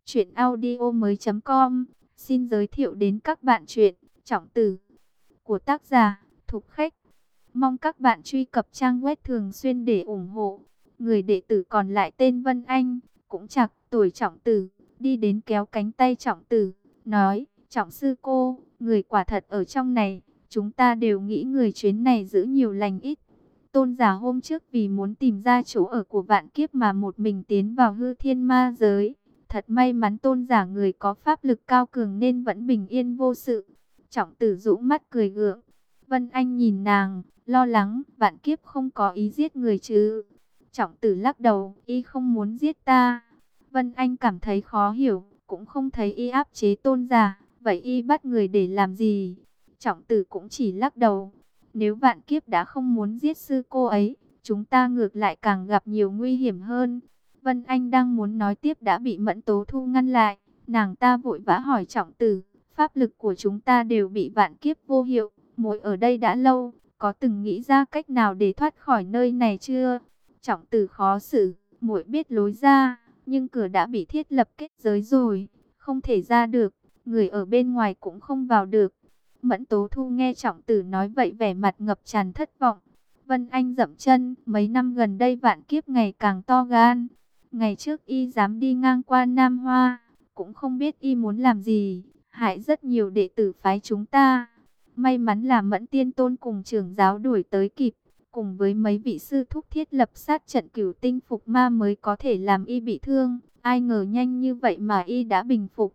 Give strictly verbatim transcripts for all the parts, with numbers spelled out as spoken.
Chuyện audio mới com xin giới thiệu đến các bạn chuyện Trọng Tử của tác giả Thục Khách. Mong các bạn truy cập trang web thường xuyên để ủng hộ. Người đệ tử còn lại tên Vân Anh, cũng chạc tuổi Trọng Tử, đi đến kéo cánh tay Trọng Tử, nói: Trọng sư cô, người quả thật ở trong này, chúng ta đều nghĩ người chuyến này giữ nhiều lành ít. Tôn giả hôm trước vì muốn tìm ra chỗ ở của vạn kiếp mà một mình tiến vào hư thiên ma giới. Thật may mắn tôn giả người có pháp lực cao cường nên vẫn bình yên vô sự. Trọng Tử rũ mắt cười gượng. Vân Anh nhìn nàng, lo lắng: vạn kiếp không có ý giết người chứ? Trọng Tử lắc đầu: y không muốn giết ta. Vân Anh cảm thấy khó hiểu, cũng không thấy y áp chế tôn giả, vậy y bắt người để làm gì? Trọng Tử cũng chỉ lắc đầu: nếu vạn kiếp đã không muốn giết sư cô ấy, chúng ta ngược lại càng gặp nhiều nguy hiểm hơn. Vân Anh đang muốn nói tiếp đã bị Mẫn Tố Thu ngăn lại. Nàng ta vội vã hỏi Trọng Tử: pháp lực của chúng ta đều bị vạn kiếp vô hiệu, muội ở đây đã lâu, có từng nghĩ ra cách nào để thoát khỏi nơi này chưa? Trọng Tử khó xử: muội biết lối ra, nhưng cửa đã bị thiết lập kết giới rồi, không thể ra được, người ở bên ngoài cũng không vào được. Mẫn Tố Thu nghe Trọng Tử nói vậy vẻ mặt ngập tràn thất vọng. Vân Anh dậm chân: mấy năm gần đây vạn kiếp ngày càng to gan. Ngày trước y dám đi ngang qua Nam Hoa, cũng không biết y muốn làm gì, hại rất nhiều đệ tử phái chúng ta. May mắn là Mẫn Tiên Tôn cùng trưởng giáo đuổi tới kịp, cùng với mấy vị sư thúc thiết lập sát trận cửu tinh phục ma mới có thể làm y bị thương. Ai ngờ nhanh như vậy mà y đã bình phục.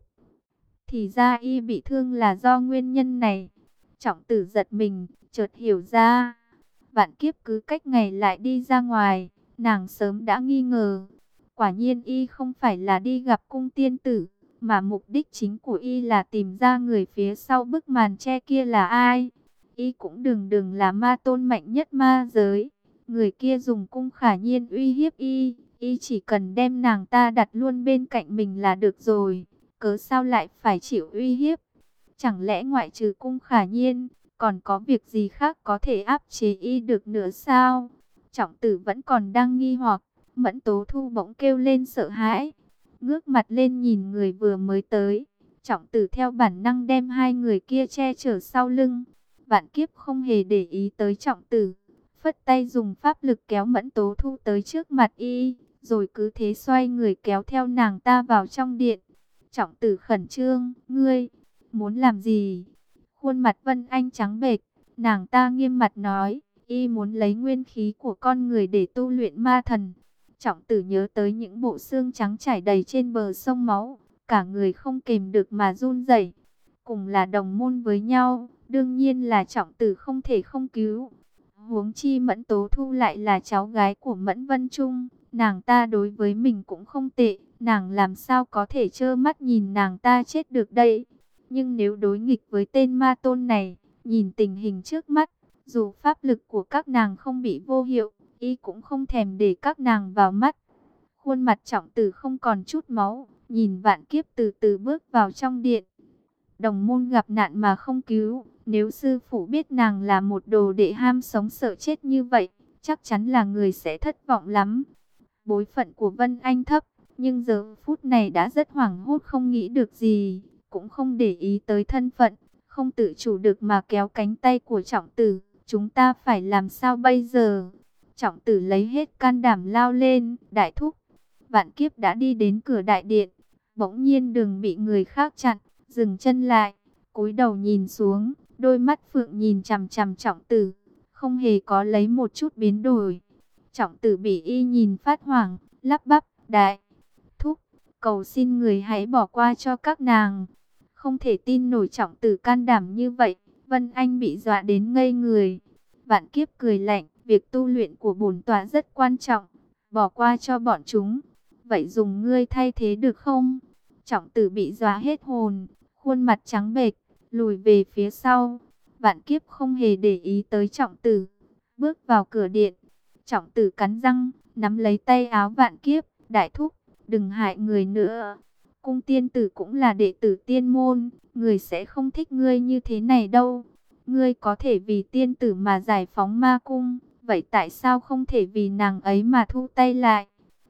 Thì ra y bị thương là do nguyên nhân này. Trọng Tử giật mình, chợt hiểu ra. Vạn kiếp cứ cách ngày lại đi ra ngoài, nàng sớm đã nghi ngờ. Quả nhiên y không phải là đi gặp cung tiên tử, mà mục đích chính của y là tìm ra người phía sau bức màn che kia là ai. Y cũng đừng đừng là ma tôn mạnh nhất ma giới. Người kia dùng cung khả nhiên uy hiếp y, y chỉ cần đem nàng ta đặt luôn bên cạnh mình là được rồi. Cớ sao lại phải chịu uy hiếp? Chẳng lẽ ngoại trừ cung khả nhiên, còn có việc gì khác có thể áp chế y được nữa sao? Trọng Tử vẫn còn đang nghi hoặc. Mẫn Tố Thu bỗng kêu lên sợ hãi, ngước mặt lên nhìn người vừa mới tới. Trọng Tử theo bản năng đem hai người kia che chở sau lưng. Vạn kiếp không hề để ý tới Trọng Tử, phất tay dùng pháp lực kéo Mẫn Tố Thu tới trước mặt y, rồi cứ thế xoay người kéo theo nàng ta vào trong điện. Trọng Tử khẩn trương: ngươi muốn làm gì? Khuôn mặt Vân Anh trắng bệch, nàng ta nghiêm mặt nói: y muốn lấy nguyên khí của con người để tu luyện ma thần. Trọng Tử nhớ tới những bộ xương trắng trải đầy trên bờ sông máu, cả người không kềm được mà run rẩy. Cùng là đồng môn với nhau, đương nhiên là Trọng Tử không thể không cứu. Huống chi Mẫn Tố Thu lại là cháu gái của Mẫn Vân Trung, nàng ta đối với mình cũng không tệ, nàng làm sao có thể trơ mắt nhìn nàng ta chết được đây. Nhưng nếu đối nghịch với tên ma tôn này, nhìn tình hình trước mắt, dù pháp lực của các nàng không bị vô hiệu, y cũng không thèm để các nàng vào mắt. Khuôn mặt Trọng Tử không còn chút máu, nhìn Vạn Kiếp từ từ bước vào trong điện. Đồng môn gặp nạn mà không cứu, nếu sư phụ biết nàng là một đồ đệ ham sống sợ chết như vậy, chắc chắn là người sẽ thất vọng lắm. Bối phận của Vân Anh thấp, nhưng giờ phút này đã rất hoảng hốt, không nghĩ được gì, cũng không để ý tới thân phận, không tự chủ được mà kéo cánh tay của Trọng Tử. Chúng ta phải làm sao bây giờ? Trọng Tử lấy hết can đảm lao lên: đại thúc. Vạn Kiếp đã đi đến cửa đại điện, bỗng nhiên đường bị người khác chặn, dừng chân lại, cúi đầu nhìn xuống, đôi mắt phượng nhìn chằm chằm Trọng Tử, không hề có lấy một chút biến đổi. Trọng Tử bị y nhìn phát hoảng, lắp bắp: đại thúc, cầu xin người hãy bỏ qua cho các nàng. Không thể tin nổi Trọng Tử can đảm như vậy. Vân Anh bị dọa đến ngây người. Vạn Kiếp cười lạnh: việc tu luyện của bổn tọa rất quan trọng, bỏ qua cho bọn chúng, vậy dùng ngươi thay thế được không? Trọng Tử bị dọa hết hồn, khuôn mặt trắng bệch, lùi về phía sau. Vạn Kiếp không hề để ý tới Trọng Tử, bước vào cửa điện. Trọng Tử cắn răng, nắm lấy tay áo Vạn Kiếp: đại thúc, đừng hại người nữa. Cung tiên tử cũng là đệ tử tiên môn, người sẽ không thích ngươi như thế này đâu. Ngươi có thể vì tiên tử mà giải phóng ma cung, vậy tại sao không thể vì nàng ấy mà thu tay lại?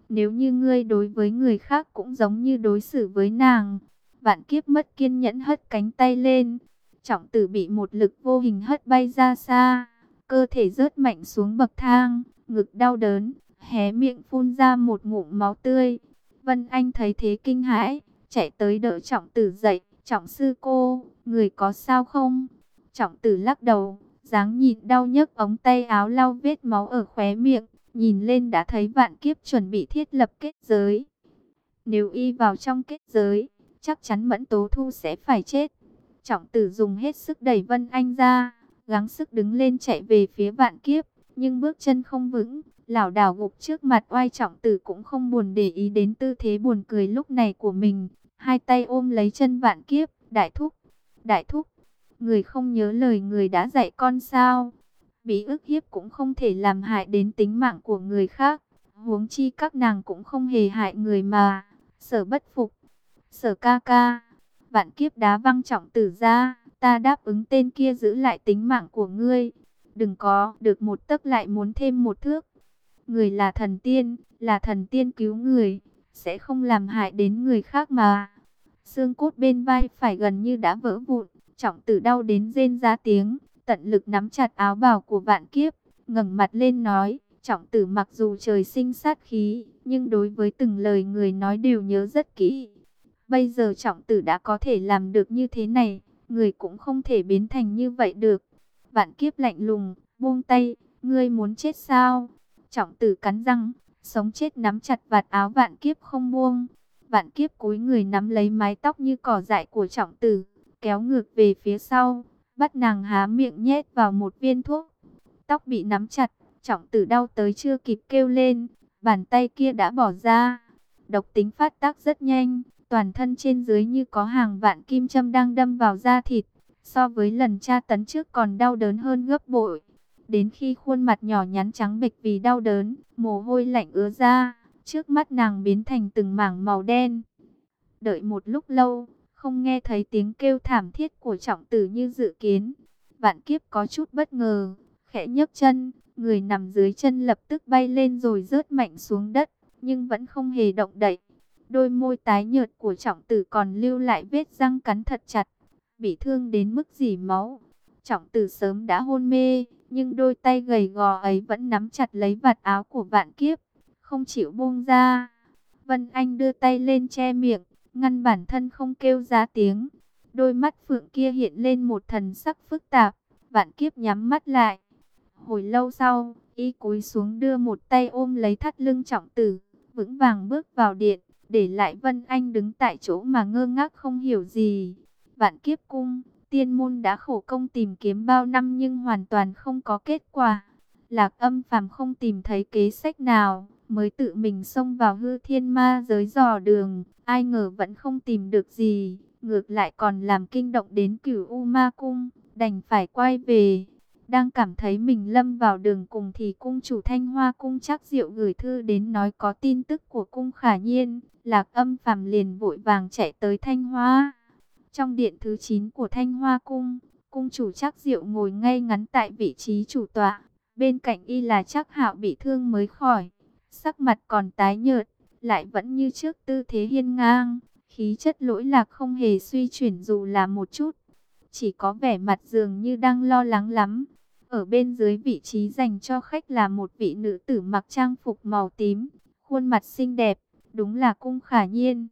Nếu như ngươi đối với người khác cũng giống như đối xử với nàng. Vạn Kiếp mất kiên nhẫn hất cánh tay lên. Trọng Tử bị một lực vô hình hất bay ra xa. Cơ thể rớt mạnh xuống bậc thang. Ngực đau đớn, hé miệng phun ra một ngụm máu tươi. Vân Anh thấy thế kinh hãi, chạy tới đỡ Trọng Tử dậy. Trọng sư cô, người có sao không? Trọng Tử lắc đầu, dáng nhịn đau nhấc ống tay áo lau vết máu ở khóe miệng. Nhìn lên đã thấy Vạn Kiếp chuẩn bị thiết lập kết giới. Nếu y vào trong kết giới, chắc chắn Mẫn Tố Thu sẽ phải chết. Trọng Tử dùng hết sức đẩy Vân Anh ra, gắng sức đứng lên chạy về phía Vạn Kiếp, nhưng bước chân không vững, lảo đảo gục trước mặt oai. Trọng Tử cũng không buồn để ý đến tư thế buồn cười lúc này của mình, hai tay ôm lấy chân Vạn Kiếp. Đại thúc, đại thúc, người không nhớ lời người đã dạy con sao? Bị ức hiếp cũng không thể làm hại đến tính mạng của người khác, huống chi các nàng cũng không hề hại người mà. Sở bất phục, Sở ca ca. Vạn Kiếp đá văng Trọng Tử ra, ta đáp ứng tên kia giữ lại tính mạng của ngươi. Đừng có được một tấc lại muốn thêm một thước. Người là thần tiên, là thần tiên cứu người, sẽ không làm hại đến người khác mà. Xương cốt bên vai phải gần như đã vỡ vụn, Trọng Tử đau đến rên ra tiếng, tận lực nắm chặt áo bào của Vạn Kiếp, ngẩng mặt lên nói. Trọng Tử mặc dù trời sinh sát khí, nhưng đối với từng lời người nói đều nhớ rất kỹ. Bây giờ Trọng Tử đã có thể làm được như thế này, người cũng không thể biến thành như vậy được. Vạn Kiếp lạnh lùng, buông tay, ngươi muốn chết sao? Trọng Tử cắn răng, sống chết nắm chặt vạt áo Vạn Kiếp không buông. Vạn Kiếp cúi người nắm lấy mái tóc như cỏ dại của Trọng Tử, kéo ngược về phía sau, bắt nàng há miệng nhét vào một viên thuốc. Tóc bị nắm chặt, Trọng Tử đau tới chưa kịp kêu lên, bàn tay kia đã bỏ ra. Độc tính phát tác rất nhanh, toàn thân trên dưới như có hàng vạn kim châm đang đâm vào da thịt, so với lần tra tấn trước còn đau đớn hơn gấp bội. Đến khi khuôn mặt nhỏ nhắn trắng bệch vì đau đớn, mồ hôi lạnh ứa ra, trước mắt nàng biến thành từng mảng màu đen. Đợi một lúc lâu, không nghe thấy tiếng kêu thảm thiết của Trọng Tử như dự kiến. Vạn Kiếp có chút bất ngờ, khẽ nhấc chân, người nằm dưới chân lập tức bay lên rồi rớt mạnh xuống đất, nhưng vẫn không hề động đậy. Đôi môi tái nhợt của Trọng Tử còn lưu lại vết răng cắn thật chặt, bị thương đến mức rỉ máu. Trọng Tử sớm đã hôn mê, nhưng đôi tay gầy gò ấy vẫn nắm chặt lấy vạt áo của Vạn Kiếp, không chịu buông ra. Vân Anh đưa tay lên che miệng, ngăn bản thân không kêu ra tiếng. Đôi mắt phượng kia hiện lên một thần sắc phức tạp. Vạn Kiếp nhắm mắt lại. Hồi lâu sau, y cúi xuống đưa một tay ôm lấy thắt lưng Trọng Tử, vững vàng bước vào điện, để lại Vân Anh đứng tại chỗ mà ngơ ngác không hiểu gì. Vạn Kiếp cung, tiên môn đã khổ công tìm kiếm bao năm nhưng hoàn toàn không có kết quả. Lạc Âm Phàm không tìm thấy kế sách nào, mới tự mình xông vào hư thiên ma giới dò đường, ai ngờ vẫn không tìm được gì, ngược lại còn làm kinh động đến Cửu U Ma Cung, đành phải quay về. Đang cảm thấy mình lâm vào đường cùng thì cung chủ Thanh Hoa Cung Trác Diệu gửi thư đến nói có tin tức của cung Khả Nhiên. Lạc Âm Phàm liền vội vàng chạy tới Thanh Hoa. Trong điện thứ chín của Thanh Hoa Cung, cung chủ Trác Diệu ngồi ngay ngắn tại vị trí chủ tọa. Bên cạnh y là Trác Hạo bị thương mới khỏi, sắc mặt còn tái nhợt, lại vẫn như trước tư thế hiên ngang, khí chất lỗi lạc không hề suy chuyển dù là một chút, chỉ có vẻ mặt dường như đang lo lắng lắm. Ở bên dưới vị trí dành cho khách là một vị nữ tử mặc trang phục màu tím, khuôn mặt xinh đẹp, đúng là cung Khả Nhiên.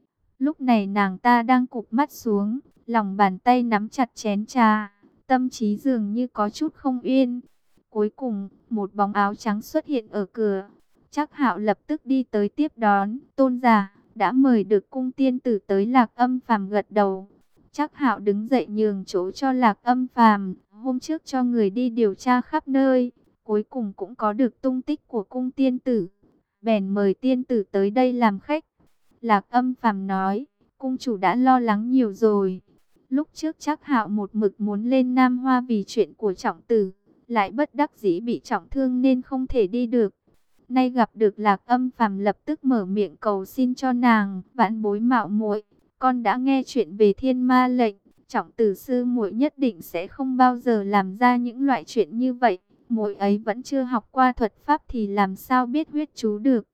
Lúc này nàng ta đang cụp mắt xuống, lòng bàn tay nắm chặt chén trà, tâm trí dường như có chút không yên. Cuối cùng, một bóng áo trắng xuất hiện ở cửa. Trác Hạo lập tức đi tới tiếp đón. Tôn giả đã mời được cung tiên tử tới. Lạc Âm Phàm gật đầu. Trác Hạo đứng dậy nhường chỗ cho Lạc Âm Phàm. Hôm trước cho người đi điều tra khắp nơi, cuối cùng cũng có được tung tích của cung tiên tử, bèn mời tiên tử tới đây làm khách. Lạc Âm Phàm nói, cung chủ đã lo lắng nhiều rồi. Lúc trước Trác Hạo một mực muốn lên Nam Hoa vì chuyện của Trọng Tử, lại bất đắc dĩ bị trọng thương nên không thể đi được. Nay gặp được Lạc Âm Phàm lập tức mở miệng cầu xin cho nàng. Vãn bối mạo muội, con đã nghe chuyện về Thiên Ma lệnh, Trọng Tử sư muội nhất định sẽ không bao giờ làm ra những loại chuyện như vậy. Muội ấy vẫn chưa học qua thuật pháp thì làm sao biết huyết chú được.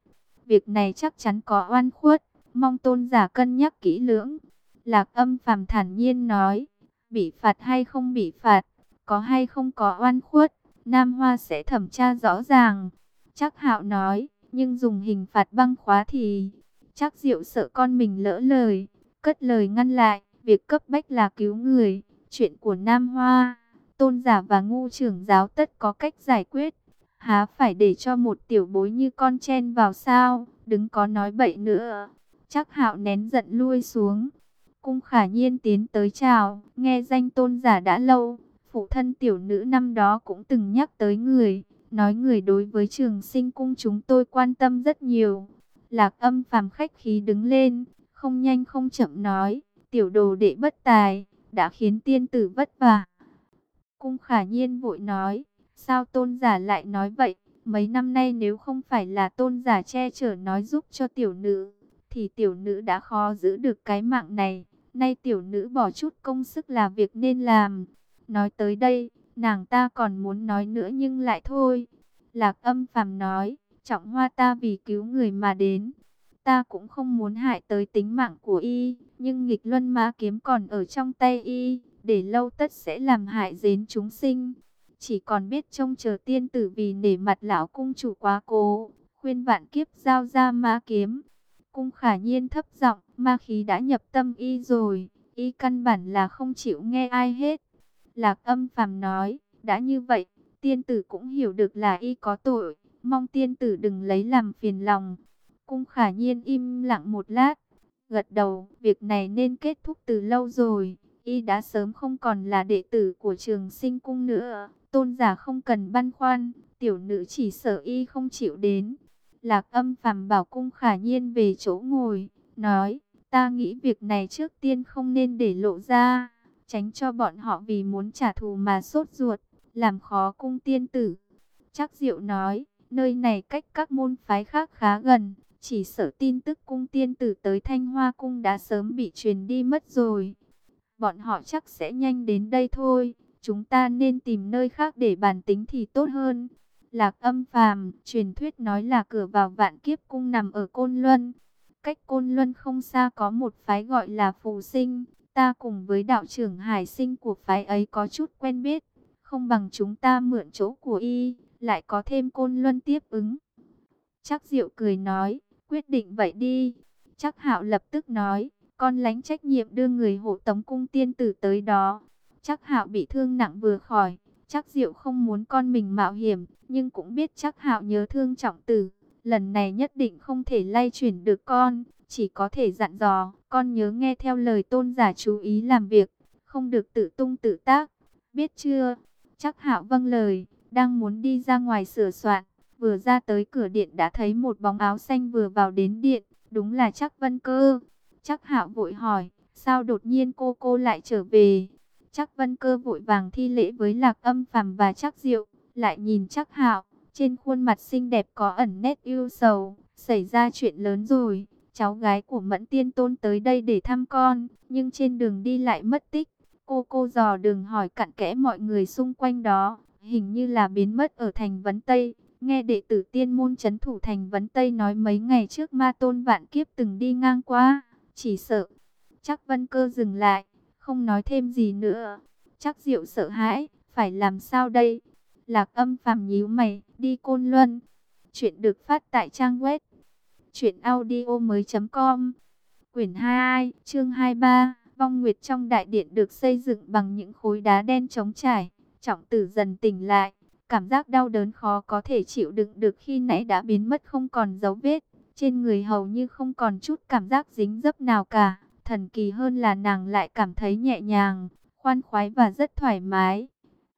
việc này chắc chắn có oan khuất, mong tôn giả cân nhắc kỹ lưỡng. Lạc Âm Phàm thản nhiên nói, bị phạt hay không bị phạt, có hay không có oan khuất, Nam Hoa sẽ thẩm tra rõ ràng. Trác Hạo nói, nhưng dùng hình phạt băng khóa thì... Trác Diệu sợ con mình lỡ lời, cất lời ngăn lại, việc cấp bách là cứu người, chuyện của Nam Hoa, tôn giả và ngu trưởng giáo tất có cách giải quyết. Há phải để cho một tiểu bối như con chen vào sao, đừng có nói bậy nữa. Trác Hạo nén giận lui xuống. Cung Khả Nhiên tiến tới chào, nghe danh tôn giả đã lâu, phụ thân tiểu nữ năm đó cũng từng nhắc tới người, nói người đối với Trường Sinh cung chúng tôi quan tâm rất nhiều. Lạc Âm Phàm khách khí đứng lên, không nhanh không chậm nói, tiểu đồ đệ bất tài, đã khiến tiên tử vất vả. Cung Khả Nhiên vội nói, sao tôn giả lại nói vậy? Mấy năm nay nếu không phải là tôn giả che chở nói giúp cho tiểu nữ, thì tiểu nữ đã khó giữ được cái mạng này. Nay tiểu nữ bỏ chút công sức là việc nên làm. Nói tới đây, nàng ta còn muốn nói nữa nhưng lại thôi. Lạc Âm Phàm nói, Trọng Hoa ta vì cứu người mà đến. Ta cũng không muốn hại tới tính mạng của y, nhưng nghịch luân mã kiếm còn ở trong tay y, để lâu tất sẽ làm hại đến chúng sinh. Chỉ còn biết trông chờ tiên tử vì nể mặt lão cung chủ quá cố, khuyên vạn kiếp giao ra mã kiếm. Cung Khả Nhiên thấp giọng, ma khí đã nhập tâm y rồi, y căn bản là không chịu nghe ai hết. Lạc Âm Phàm nói, đã như vậy, tiên tử cũng hiểu được là y có tội, mong tiên tử đừng lấy làm phiền lòng. Cung Khả Nhiên im lặng một lát, gật đầu, việc này nên kết thúc từ lâu rồi, y đã sớm không còn là đệ tử của Trường Sinh cung nữa, tôn giả không cần băn khoăn, tiểu nữ chỉ sợ y không chịu đến. Lạc Âm Phàm bảo Cung Khả Nhiên về chỗ ngồi, nói, ta nghĩ việc này trước tiên không nên để lộ ra, tránh cho bọn họ vì muốn trả thù mà sốt ruột, làm khó cung tiên tử. Trác Diệu nói, nơi này cách các môn phái khác khá gần, chỉ sợ tin tức cung tiên tử tới Thanh Hoa cung đã sớm bị truyền đi mất rồi. Bọn họ chắc sẽ nhanh đến đây thôi, chúng ta nên tìm nơi khác để bàn tính thì tốt hơn. Lạc Âm Phàm, truyền thuyết nói là cửa vào Vạn Kiếp cung nằm ở Côn Luân. Cách Côn Luân không xa có một phái gọi là Phù Sinh, ta cùng với đạo trưởng Hải Sinh của phái ấy có chút quen biết, không bằng chúng ta mượn chỗ của y, lại có thêm Côn Luân tiếp ứng. Trác Diệu cười nói, quyết định vậy đi. Trác Hạo lập tức nói, con lãnh trách nhiệm đưa người hộ tống cung tiên tử tới đó. Trác Hạo bị thương nặng vừa khỏi, Trác Diệu không muốn con mình mạo hiểm, nhưng cũng biết Trác Hạo nhớ thương trọng tử, lần này nhất định không thể lay chuyển được con, chỉ có thể dặn dò, con nhớ nghe theo lời tôn giả, chú ý làm việc, không được tự tung tự tác, biết chưa? Trác Hạo vâng lời, đang muốn đi ra ngoài sửa soạn, vừa ra tới cửa điện đã thấy một bóng áo xanh vừa vào đến điện, đúng là Trác Vân Cơ. Trác Hạo vội hỏi, sao đột nhiên cô cô lại trở về? Trác Vân Cơ vội vàng thi lễ với Lạc Âm Phàm và Trác Diệu, lại nhìn Trác Hạo, trên khuôn mặt xinh đẹp có ẩn nét ưu sầu, xảy ra chuyện lớn rồi, cháu gái của Mẫn Tiên Tôn tới đây để thăm con, nhưng trên đường đi lại mất tích. Cô cô dò đường hỏi cặn kẽ mọi người xung quanh đó, hình như là biến mất ở thành Vấn Tây. Nghe đệ tử tiên môn trấn thủ thành Vấn Tây nói mấy ngày trước Ma Tôn Vạn Kiếp từng đi ngang qua, chỉ sợ. Trác Vân Cơ dừng lại, không nói thêm gì nữa. Trác Diệu sợ hãi, phải làm sao đây? Lạc Âm Phàm nhíu mày, đi Côn Luân. Chuyện được phát tại trang web truyện audio mới.com. Quyển hai, chương hai mươi ba. Vong Nguyệt trong đại điện được xây dựng bằng những khối đá đen trống trải. Trọng tử dần tỉnh lại, cảm giác đau đớn khó có thể chịu đựng được khi nãy đã biến mất không còn dấu vết. Trên người hầu như không còn chút cảm giác dính dấp nào cả. Thần kỳ hơn là nàng lại cảm thấy nhẹ nhàng, khoan khoái và rất thoải mái.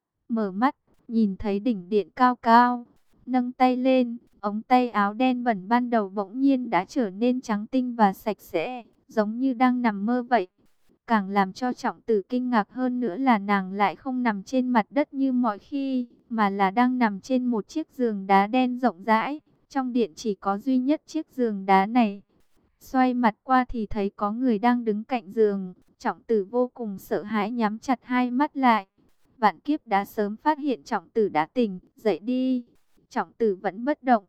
Mở mắt, nhìn thấy đỉnh điện cao cao, nâng tay lên, ống tay áo đen bẩn ban đầu bỗng nhiên đã trở nên trắng tinh và sạch sẽ, giống như đang nằm mơ vậy. Càng làm cho Trọng Tử kinh ngạc hơn nữa là nàng lại không nằm trên mặt đất như mọi khi, mà là đang nằm trên một chiếc giường đá đen rộng rãi. Trong điện chỉ có duy nhất chiếc giường đá này. Xoay mặt qua thì thấy có người đang đứng cạnh giường. Trọng Tử vô cùng sợ hãi, nhắm chặt hai mắt lại. Vạn Kiếp đã sớm phát hiện Trọng Tử đã tỉnh, dậy đi. Trọng Tử vẫn bất động.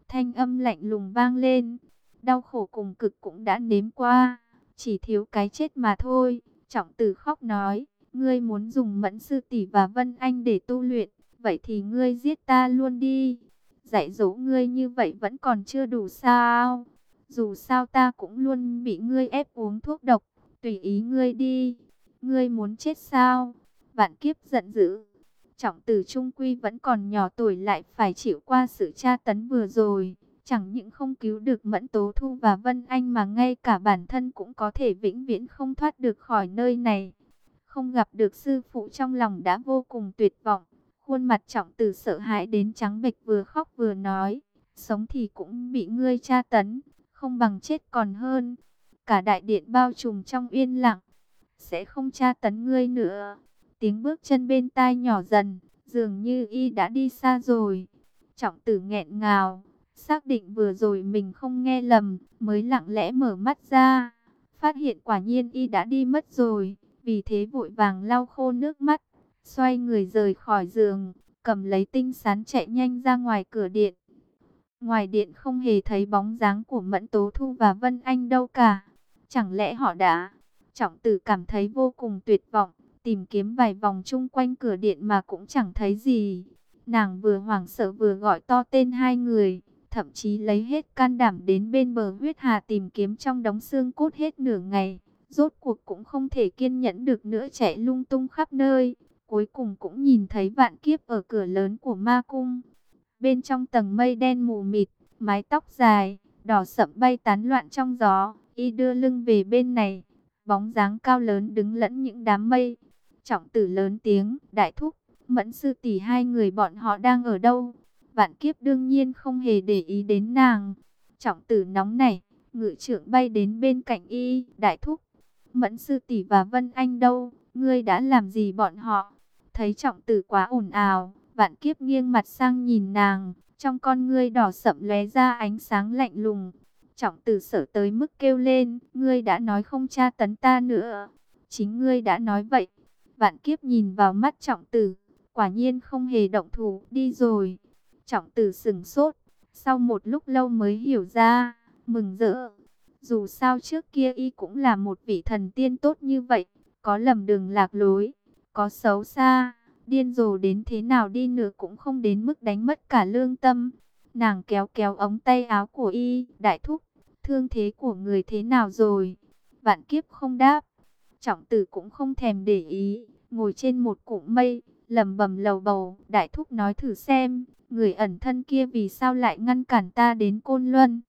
thanh âm lạnh lùng vang lên. Đau khổ cùng cực cũng đã nếm qua, chỉ thiếu cái chết mà thôi. Trọng Tử khóc nói, ngươi muốn dùng Mẫn sư tỷ và Vân Anh để tu luyện, vậy thì ngươi giết ta luôn đi. Dạy dỗ ngươi như vậy vẫn còn chưa đủ sao? Dù sao ta cũng luôn bị ngươi ép uống thuốc độc, tùy ý ngươi đi. Ngươi muốn chết sao? Vạn Kiếp giận dữ. Trọng Tử trung quy vẫn còn nhỏ tuổi lại phải chịu qua sự tra tấn vừa rồi. Chẳng những không cứu được Mẫn Tố Thu và Vân Anh mà ngay cả bản thân cũng có thể vĩnh viễn không thoát được khỏi nơi này. Không gặp được sư phụ trong lòng đã vô cùng tuyệt vọng. Khuôn mặt Trọng Tử sợ hãi đến trắng bệch, vừa khóc vừa nói, sống thì cũng bị ngươi tra tấn, không bằng chết còn hơn. Cả đại điện bao trùm trong yên lặng, sẽ không tra tấn ngươi nữa. Tiếng bước chân bên tai nhỏ dần, dường như y đã đi xa rồi. Trọng Tử nghẹn ngào, xác định vừa rồi mình không nghe lầm, mới lặng lẽ mở mắt ra, phát hiện quả nhiên y đã đi mất rồi. Vì thế vội vàng lau khô nước mắt, xoay người rời khỏi giường, cầm lấy tinh sán chạy nhanh ra ngoài cửa điện. Ngoài điện không hề thấy bóng dáng của Mẫn Tố Thu và Vân Anh đâu cả. Chẳng lẽ họ đã... Trọng Tử cảm thấy vô cùng tuyệt vọng, tìm kiếm vài vòng chung quanh cửa điện mà cũng chẳng thấy gì. Nàng vừa hoảng sợ vừa gọi to tên hai người, thậm chí lấy hết can đảm đến bên bờ huyết hà tìm kiếm trong đống xương cốt hết nửa ngày. Rốt cuộc cũng không thể kiên nhẫn được nữa, chạy lung tung khắp nơi. Cuối cùng cũng nhìn thấy Vạn Kiếp ở cửa lớn của ma cung. Bên trong tầng mây đen mù mịt, mái tóc dài, đỏ sậm bay tán loạn trong gió. Y đưa lưng về bên này, bóng dáng cao lớn đứng lẫn những đám mây. Trọng Tử lớn tiếng, đại thúc, Mẫn sư tỷ hai người bọn họ đang ở đâu? Vạn Kiếp đương nhiên không hề để ý đến nàng. Trọng Tử nóng nảy, ngự trượng bay đến bên cạnh y, đại thúc, Mẫn sư tỷ và Vân Anh đâu? Ngươi đã làm gì bọn họ? Thấy Trọng Tử quá ồn ào, Vạn Kiếp nghiêng mặt sang nhìn nàng, trong con ngươi đỏ sậm lóe ra ánh sáng lạnh lùng. Trọng Tử sợ tới mức kêu lên, ngươi đã nói không tra tấn ta nữa. Chính ngươi đã nói vậy. Vạn Kiếp nhìn vào mắt Trọng Tử, quả nhiên không hề động thủ, đi rồi. Trọng Tử sững sốt, sau một lúc lâu mới hiểu ra, mừng rỡ. Dù sao trước kia y cũng là một vị thần tiên tốt như vậy, có lầm đường lạc lối, có xấu xa, điên rồ đến thế nào đi nữa cũng không đến mức đánh mất cả lương tâm. Nàng kéo kéo ống tay áo của y, đại thúc, thương thế của người thế nào rồi? Vạn Kiếp không đáp. Trọng Tử cũng không thèm để ý, ngồi trên một cụm mây, lẩm bẩm lầu bầu, đại thúc nói thử xem, người ẩn thân kia vì sao lại ngăn cản ta đến Côn Luân?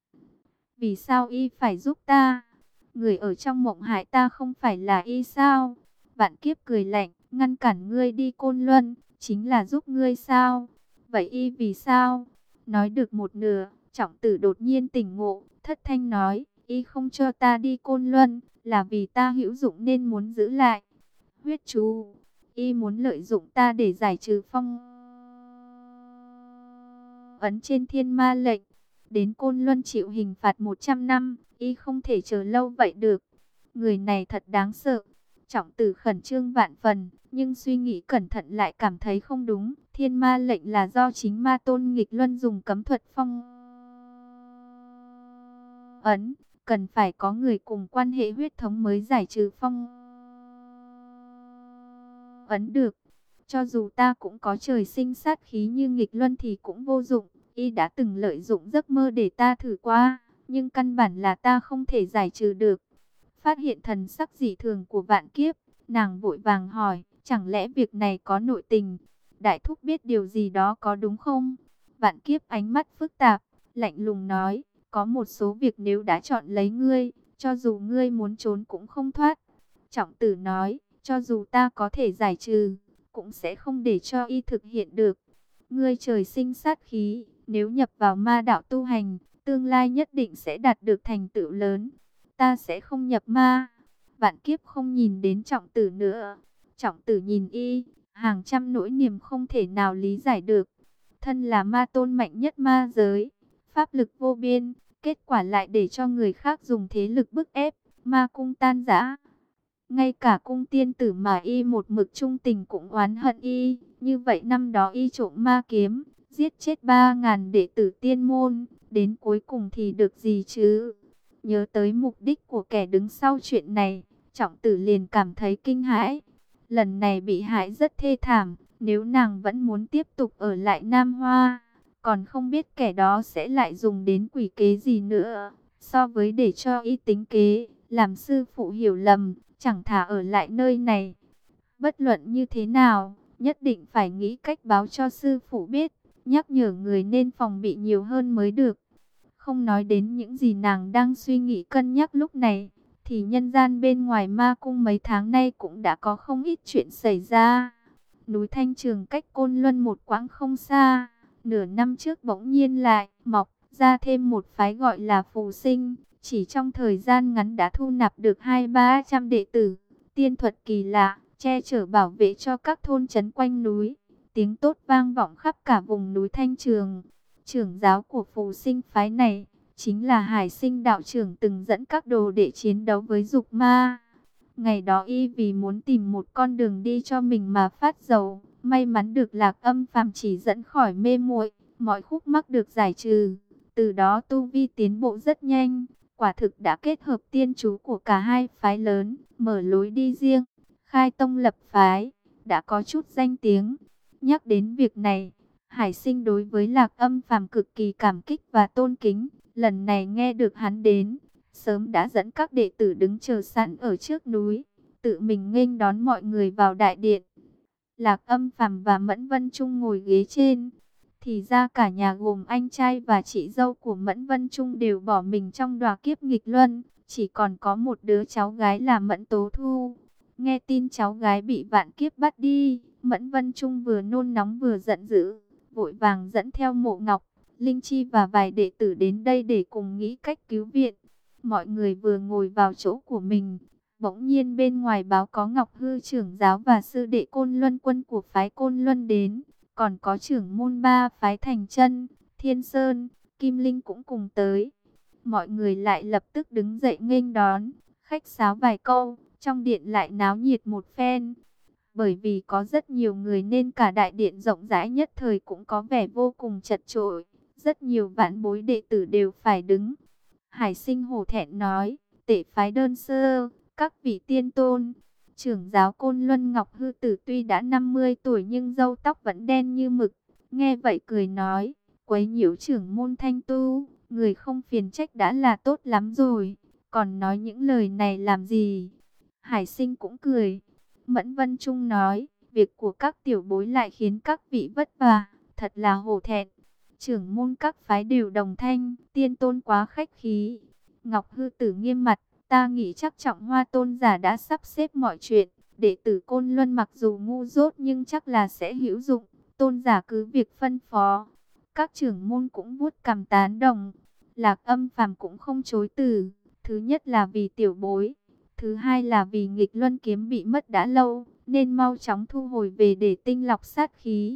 Vì sao y phải giúp ta? Người ở trong mộng hải ta không phải là y sao? Vạn Kiếp cười lạnh, ngăn cản ngươi đi Côn Luân, chính là giúp ngươi sao? Vậy y vì sao? Nói được một nửa, Trọng Tử đột nhiên tỉnh ngộ, thất thanh nói, y không cho ta đi Côn Luân, là vì ta hữu dụng nên muốn giữ lại. Huyết chú, y muốn lợi dụng ta để giải trừ phong ấn trên thiên ma lệnh. Đến Côn Luân chịu hình phạt một trăm năm, y không thể chờ lâu vậy được. Người này thật đáng sợ. Trọng Tử khẩn trương vạn phần, nhưng suy nghĩ cẩn thận lại cảm thấy không đúng. Thiên ma lệnh là do chính ma tôn nghịch luân dùng cấm thuật phong ấn. Cần phải có người cùng quan hệ huyết thống mới giải trừ phong ấn được. Cho dù ta cũng có trời sinh sát khí như nghịch luân thì cũng vô dụng. Y đã từng lợi dụng giấc mơ để ta thử qua, nhưng căn bản là ta không thể giải trừ được. Phát hiện thần sắc dị thường của Vạn Kiếp, nàng vội vàng hỏi, chẳng lẽ việc này có nội tình? Đại thúc biết điều gì đó có đúng không? Vạn Kiếp ánh mắt phức tạp, lạnh lùng nói, có một số việc nếu đã chọn lấy ngươi, cho dù ngươi muốn trốn cũng không thoát. Trọng Tử nói, cho dù ta có thể giải trừ, cũng sẽ không để cho y thực hiện được. Ngươi trời sinh sát khí, nếu nhập vào ma đạo tu hành, tương lai nhất định sẽ đạt được thành tựu lớn. Ta sẽ không nhập ma. Vạn Kiếp không nhìn đến Trọng Tử nữa. Trọng Tử nhìn y, hàng trăm nỗi niềm không thể nào lý giải được. Thân là ma tôn mạnh nhất ma giới, pháp lực vô biên, kết quả lại để cho người khác dùng thế lực bức ép, ma cung tan rã. Ngay cả cung tiên tử mà y một mực trung tình cũng oán hận y. Như vậy năm đó y trộm ma kiếm, giết chết ba ngàn đệ tử tiên môn, đến cuối cùng thì được gì chứ? Nhớ tới mục đích của kẻ đứng sau chuyện này, Trọng Tử liền cảm thấy kinh hãi. Lần này bị hại rất thê thảm, nếu nàng vẫn muốn tiếp tục ở lại Nam Hoa, còn không biết kẻ đó sẽ lại dùng đến quỷ kế gì nữa. So với để cho y tính kế, làm sư phụ hiểu lầm, chẳng thà ở lại nơi này. Bất luận như thế nào, nhất định phải nghĩ cách báo cho sư phụ biết, nhắc nhở người nên phòng bị nhiều hơn mới được. Không nói đến những gì nàng đang suy nghĩ cân nhắc lúc này, thì nhân gian bên ngoài ma cung mấy tháng nay cũng đã có không ít chuyện xảy ra. Núi Thanh Trường cách Côn Luân một quãng không xa, nửa năm trước bỗng nhiên lại mọc ra thêm một phái gọi là Phù Sinh, chỉ trong thời gian ngắn đã thu nạp được hai ba trăm đệ tử, tiên thuật kỳ lạ, che chở bảo vệ cho các thôn trấn quanh núi, tiếng tốt vang vọng khắp cả vùng núi Thanh Trường. Trưởng giáo của Phù Sinh phái này chính là Hải Sinh đạo trưởng từng dẫn các đồ đệ chiến đấu với dục ma. Ngày đó y vì muốn tìm một con đường đi cho mình mà phát dầu, may mắn được Lạc Âm Phàm chỉ dẫn khỏi mê muội, mọi khúc mắc được giải trừ. Từ đó tu vi tiến bộ rất nhanh, quả thực đã kết hợp tiên chú của cả hai phái lớn, mở lối đi riêng, khai tông lập phái, đã có chút danh tiếng. Nhắc đến việc này, Hải Sinh đối với Lạc Âm Phàm cực kỳ cảm kích và tôn kính. Lần này nghe được hắn đến, sớm đã dẫn các đệ tử đứng chờ sẵn ở trước núi, tự mình nghênh đón mọi người vào đại điện. Lạc Âm Phàm và Mẫn Vân Trung ngồi ghế trên. Thì ra cả nhà gồm anh trai và chị dâu của Mẫn Vân Trung đều bỏ mình trong đọa kiếp nghịch luân, chỉ còn có một đứa cháu gái là Mẫn Tố Thu. Nghe tin cháu gái bị vạn kiếp bắt đi, Mẫn Vân Trung vừa nôn nóng vừa giận dữ, vội vàng dẫn theo Mộ Ngọc, Linh Chi và vài đệ tử đến đây để cùng nghĩ cách cứu viện. Mọi người vừa ngồi vào chỗ của mình, bỗng nhiên bên ngoài báo có Ngọc Hư trưởng giáo và sư đệ Côn Luân quân của phái Côn Luân đến, còn có trưởng môn ba phái Thành Chân, Thiên Sơn, Kim Linh cũng cùng tới. Mọi người lại lập tức đứng dậy nghênh đón, khách sáo vài câu, trong điện lại náo nhiệt một phen. Bởi vì có rất nhiều người nên cả đại điện rộng rãi nhất thời cũng có vẻ vô cùng chật chội, rất nhiều vạn bối đệ tử đều phải đứng. Hải Sinh hổ thẹn nói, tể phái đơn sơ, các vị tiên tôn. Trưởng giáo Côn Luân Ngọc Hư Tử tuy đã năm mươi tuổi nhưng râu tóc vẫn đen như mực. Nghe vậy cười nói, quấy nhiễu trưởng môn Thanh tu, người không phiền trách đã là tốt lắm rồi, còn nói những lời này làm gì? Hải Sinh cũng cười. Mẫn Vân Trung nói, việc của các tiểu bối lại khiến các vị vất vả, thật là hổ thẹn. Trưởng môn các phái đều đồng thanh, tiên tôn quá khách khí. Ngọc Hư Tử nghiêm mặt, ta nghĩ chắc Trọng Hoa tôn giả đã sắp xếp mọi chuyện. Đệ tử Côn Luân mặc dù ngu dốt nhưng chắc là sẽ hữu dụng, tôn giả cứ việc phân phó. Các trưởng môn cũng vuốt cằm tán đồng. Lạc Âm Phàm cũng không chối từ. Thứ nhất là vì tiểu bối, thứ hai là vì nghịch luân kiếm bị mất đã lâu, nên mau chóng thu hồi về để tinh lọc sát khí.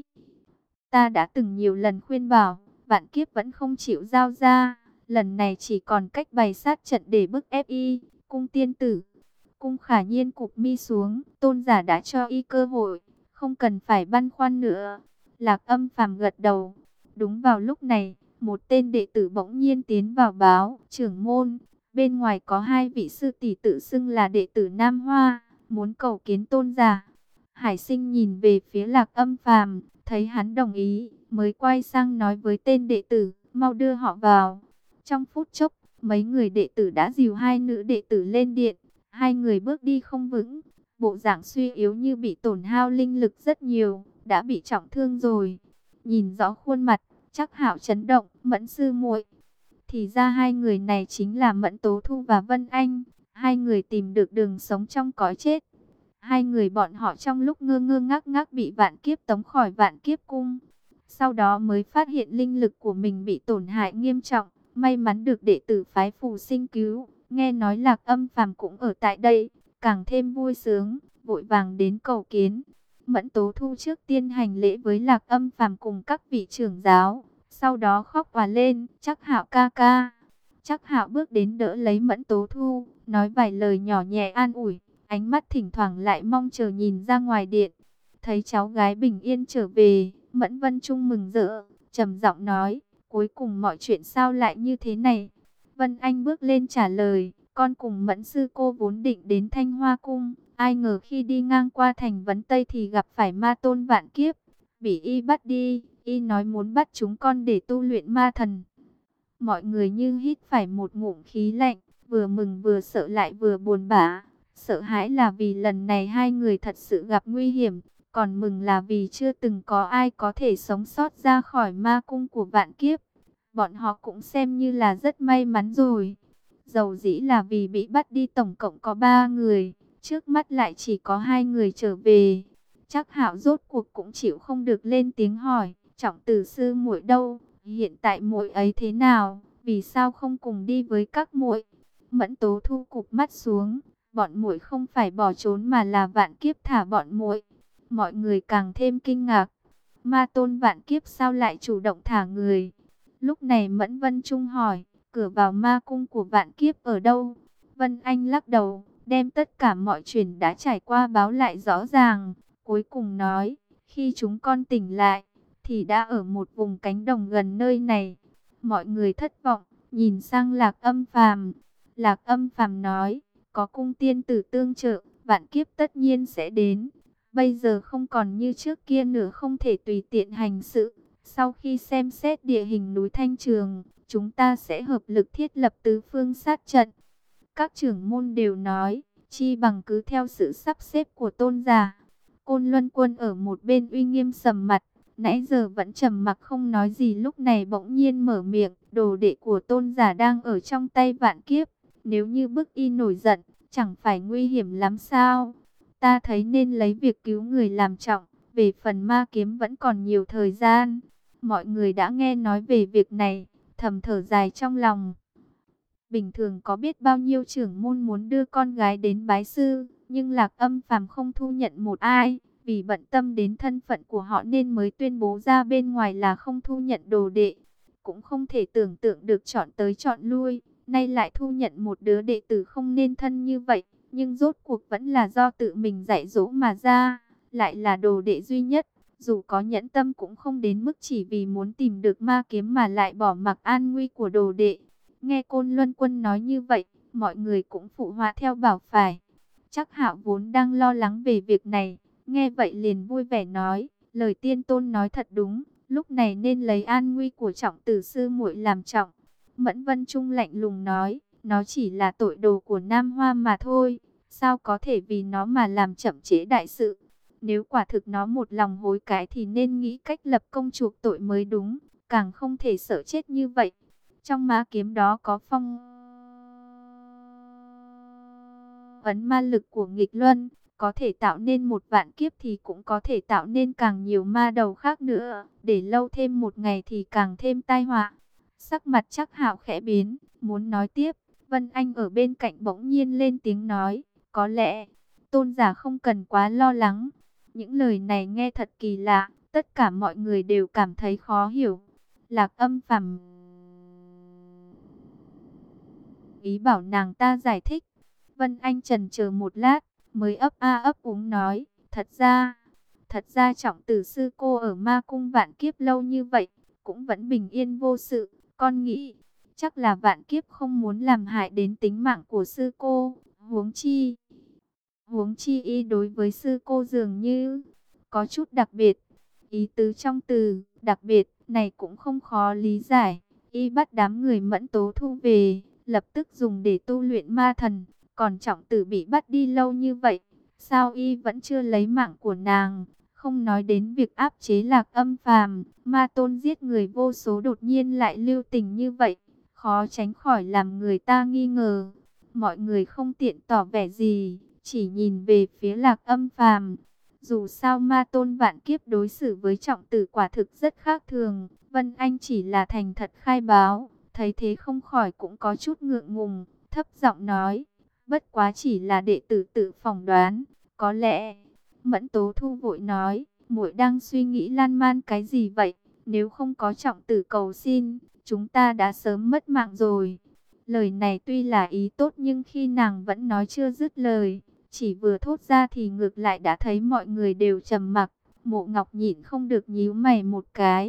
Ta đã từng nhiều lần khuyên bảo, vạn kiếp vẫn không chịu giao ra. Lần này chỉ còn cách bày sát trận để bức ép y. Cung tiên tử, Cung Khả Nhiên cụp mi xuống, tôn giả đã cho y cơ hội, không cần phải băn khoăn nữa. Lạc Âm Phàm gật đầu. Đúng vào lúc này, một tên đệ tử bỗng nhiên tiến vào báo, trưởng môn, bên ngoài có hai vị sư tỷ tự xưng là đệ tử Nam Hoa, muốn cầu kiến tôn giả. Hải Sinh nhìn về phía Lạc Âm Phàm, thấy hắn đồng ý, mới quay sang nói với tên đệ tử, mau đưa họ vào. Trong phút chốc, mấy người đệ tử đã dìu hai nữ đệ tử lên điện. Hai người bước đi không vững, bộ dạng suy yếu như bị tổn hao linh lực rất nhiều, đã bị trọng thương rồi. Nhìn rõ khuôn mặt, chắc Hạo chấn động, Mẫn sư muội. Thì ra hai người này chính là Mẫn Tố Thu và Vân Anh, hai người tìm được đường sống trong cõi chết. Hai người bọn họ trong lúc ngơ ngơ ngác ngác bị vạn kiếp tống khỏi vạn kiếp cung. Sau đó mới phát hiện linh lực của mình bị tổn hại nghiêm trọng, may mắn được đệ tử phái Phù Sinh cứu. Nghe nói Lạc Âm Phàm cũng ở tại đây, càng thêm vui sướng, vội vàng đến cầu kiến. Mẫn Tố Thu trước tiên hành lễ với Lạc Âm Phàm cùng các vị trưởng giáo, sau đó khóc òa lên, chắc Hạo ca ca. Chắc Hạo bước đến đỡ lấy Mẫn Tố Thu, nói vài lời nhỏ nhẹ an ủi, ánh mắt thỉnh thoảng lại mong chờ nhìn ra ngoài điện. Thấy cháu gái bình yên trở về, Mẫn Vân Trung mừng rỡ, trầm giọng nói, cuối cùng mọi chuyện sao lại như thế này? Vân Anh bước lên trả lời, con cùng Mẫn sư cô vốn định đến Thanh Hoa Cung, ai ngờ khi đi ngang qua thành Vấn Tây thì gặp phải ma tôn vạn kiếp, bị y bắt đi, y nói muốn bắt chúng con để tu luyện ma thần. Mọi người như hít phải một ngụm khí lạnh, vừa mừng vừa sợ lại vừa buồn bã. Sợ hãi là vì lần này hai người thật sự gặp nguy hiểm, còn mừng là vì chưa từng có ai có thể sống sót ra khỏi ma cung của vạn kiếp. Bọn họ cũng xem như là rất may mắn rồi. Dầu dĩ là vì bị bắt đi tổng cộng có ba người, trước mắt lại chỉ có hai người trở về. Chắc Hạo rốt cuộc cũng chịu không được lên tiếng hỏi, Trọng Tử sư muội đâu, hiện tại muội ấy thế nào, vì sao không cùng đi với các muội? Mẫn Tố Thu cụp mắt xuống, bọn muội không phải bỏ trốn mà là vạn kiếp thả bọn muội. Mọi người càng thêm kinh ngạc, ma tôn vạn kiếp sao lại chủ động thả người? Lúc này Mẫn Vân Trung hỏi, cửa vào ma cung của vạn kiếp ở đâu? Vân Anh lắc đầu, đem tất cả mọi chuyện đã trải qua báo lại rõ ràng. Cuối cùng nói, khi chúng con tỉnh lại, thì đã ở một vùng cánh đồng gần nơi này. Mọi người thất vọng, nhìn sang Lạc Âm Phàm. Lạc Âm Phàm nói, có cung tiên tử tương trợ, vạn kiếp tất nhiên sẽ đến. Bây giờ không còn như trước kia nữa, không thể tùy tiện hành sự. Sau khi xem xét địa hình núi Thanh Trường, chúng ta sẽ hợp lực thiết lập tứ phương sát trận. Các trưởng môn đều nói, chi bằng cứ theo sự sắp xếp của tôn giả. Côn Luân Quân ở một bên uy nghiêm sầm mặt, nãy giờ vẫn trầm mặc không nói gì, lúc này bỗng nhiên mở miệng, đồ đệ của tôn giả đang ở trong tay vạn kiếp. Nếu như bức y nổi giận, chẳng phải nguy hiểm lắm sao? Ta thấy nên lấy việc cứu người làm trọng, về phần ma kiếm vẫn còn nhiều thời gian. Mọi người đã nghe nói về việc này, thầm thở dài trong lòng. Bình thường có biết bao nhiêu trưởng môn muốn đưa con gái đến bái sư, nhưng Lạc Âm Phàm không thu nhận một ai, vì bận tâm đến thân phận của họ nên mới tuyên bố ra bên ngoài là không thu nhận đồ đệ. Cũng không thể tưởng tượng được chọn tới chọn lui, nay lại thu nhận một đứa đệ tử không nên thân như vậy, nhưng rốt cuộc vẫn là do tự mình dạy dỗ mà ra, lại là đồ đệ duy nhất. Dù có nhẫn tâm cũng không đến mức chỉ vì muốn tìm được ma kiếm mà lại bỏ mặc an nguy của đồ đệ. Nghe Côn Luân Quân nói như vậy, mọi người cũng phụ họa theo bảo phải. Chắc Hạo vốn đang lo lắng về việc này, nghe vậy liền vui vẻ nói, lời tiên tôn nói thật đúng, lúc này nên lấy an nguy của Trọng Tử sư muội làm trọng. Mẫn Vân Trung lạnh lùng nói, nó chỉ là tội đồ của Nam Hoa mà thôi, sao có thể vì nó mà làm chậm trễ đại sự. Nếu quả thực nó một lòng hối cải thì nên nghĩ cách lập công chuộc tội mới đúng, càng không thể sợ chết như vậy. Trong ma kiếm đó có phong ấn ma lực của nghịch luân, có thể tạo nên một vạn kiếp thì cũng có thể tạo nên càng nhiều ma đầu khác nữa, để lâu thêm một ngày thì càng thêm tai họa. Sắc mặt Chắc Hạo khẽ biến, muốn nói tiếp, Vân Anh ở bên cạnh bỗng nhiên lên tiếng nói, có lẽ tôn giả không cần quá lo lắng. Những lời này nghe thật kỳ lạ, tất cả mọi người đều cảm thấy khó hiểu. Lạc Âm Phàm ý bảo nàng ta giải thích. Vân Anh chần chờ một lát, mới ấp a ấp úng nói, thật ra, thật ra Trọng Tử sư cô ở ma cung vạn kiếp lâu như vậy, cũng vẫn bình yên vô sự. Con nghĩ, chắc là vạn kiếp không muốn làm hại đến tính mạng của sư cô, huống chi. Huống chi y đối với sư cô dường như có chút đặc biệt. Ý tứ trong từ đặc biệt này cũng không khó lý giải. Y bắt đám người Mẫn Tố Thu về, lập tức dùng để tu luyện ma thần. Còn Trọng Tử bị bắt đi lâu như vậy, sao y vẫn chưa lấy mạng của nàng? Không nói đến việc áp chế Lạc Âm Phàm, ma tôn giết người vô số đột nhiên lại lưu tình như vậy, khó tránh khỏi làm người ta nghi ngờ. Mọi người không tiện tỏ vẻ gì, chỉ nhìn về phía Lạc Âm Phàm. Dù sao ma tôn vạn kiếp đối xử với Trọng Tử quả thực rất khác thường. Vân Anh chỉ là thành thật khai báo, thấy thế không khỏi cũng có chút ngượng ngùng, thấp giọng nói, bất quá chỉ là đệ tử tự phỏng đoán, có lẽ. Mẫn Tố Thu vội nói, muội đang suy nghĩ lan man cái gì vậy? Nếu không có Trọng Tử cầu xin, chúng ta đã sớm mất mạng rồi. Lời này tuy là ý tốt nhưng khi nàng vẫn nói chưa dứt lời, chỉ vừa thốt ra thì ngược lại đã thấy mọi người đều trầm mặc. Mộ Ngọc nhịn không được nhíu mày một cái,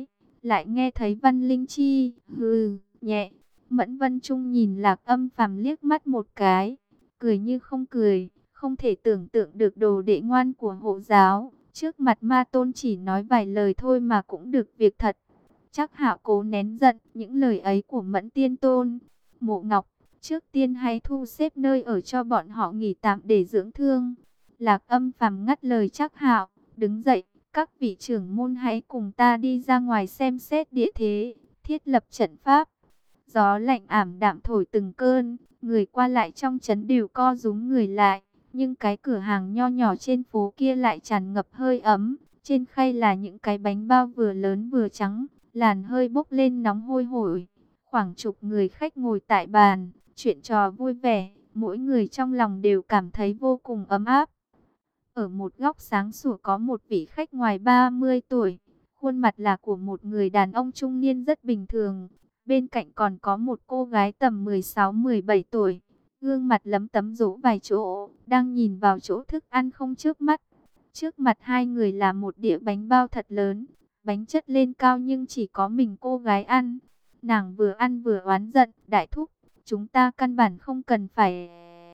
lại nghe thấy Văn Linh Chi hừ nhẹ. Mẫn Vân Trung nhìn Lạc Âm Phàm liếc mắt một cái, cười như không cười, không thể tưởng tượng được đồ đệ ngoan của hộ giáo, trước mặt ma tôn chỉ nói vài lời thôi mà cũng được việc thật. Chắc Hạo cố nén giận, những lời ấy của Mẫn Tiên Tôn. Mộ Ngọc, trước tiên hãy thu xếp nơi ở cho bọn họ nghỉ tạm để dưỡng thương. Lạc Âm Phàm ngắt lời Chắc Hạo, đứng dậy, các vị trưởng môn hãy cùng ta đi ra ngoài xem xét địa thế, thiết lập trận pháp. Gió lạnh ảm đạm thổi từng cơn, người qua lại trong trấn đều co rúm người lại, nhưng cái cửa hàng nho nhỏ trên phố kia lại tràn ngập hơi ấm. Trên khay là những cái bánh bao vừa lớn vừa trắng, làn hơi bốc lên nóng hôi hổi. Khoảng chục người khách ngồi tại bàn, chuyện trò vui vẻ, mỗi người trong lòng đều cảm thấy vô cùng ấm áp. Ở một góc sáng sủa có một vị khách ngoài ba mươi tuổi, khuôn mặt là của một người đàn ông trung niên rất bình thường. Bên cạnh còn có một cô gái tầm mười sáu mười bảy tuổi, gương mặt lấm tấm rỗ vài chỗ, đang nhìn vào chỗ thức ăn không chớp mắt. Trước mặt hai người là một đĩa bánh bao thật lớn, bánh chất lên cao nhưng chỉ có mình cô gái ăn. Nàng vừa ăn vừa oán giận, đại thúc, chúng ta căn bản không cần phải